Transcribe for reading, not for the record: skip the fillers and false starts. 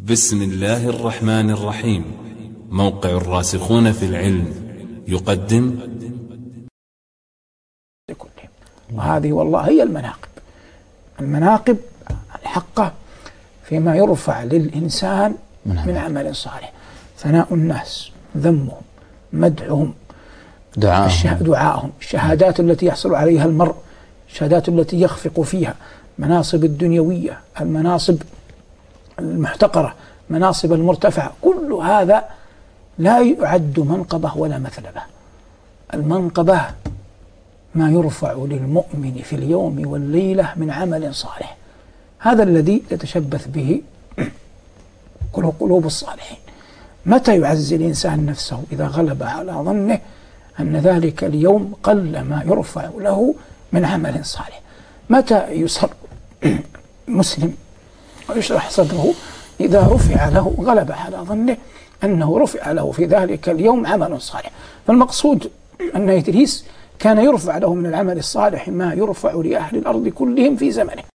بسم الله الرحمن الرحيم. موقع الراسخون في العلم يقدم. وهذه والله هي المناقب الحقة فيما يرفع للإنسان من عمل صالح: ثناء الناس، ذمهم، مدحهم، دعاءهم، الشهادات التي يحصل عليها المرء، الشهادات التي يخفق فيها، مناصب الدنيوية، المناصب المحتقرة، مناصب المرتفعة، كل هذا لا يعد منقبة ولا مثلبة. المنقبة ما يرفع للمؤمن في اليوم والليلة من عمل صالح، هذا الذي يتشبث به قلوب الصالحين. متى يعزي الإنسان نفسه؟ إذا غلب على ظنه أن ذلك اليوم قل ما يرفع له من عمل صالح. متى يسر مسلم ويشرح صدره؟ إذا رفع له، غلب على ظنه أنه رفع له في ذلك اليوم عمل صالح. فالمقصود أن إدريس كان يرفع له من العمل الصالح ما يرفع لأهل الأرض كلهم في زمنه.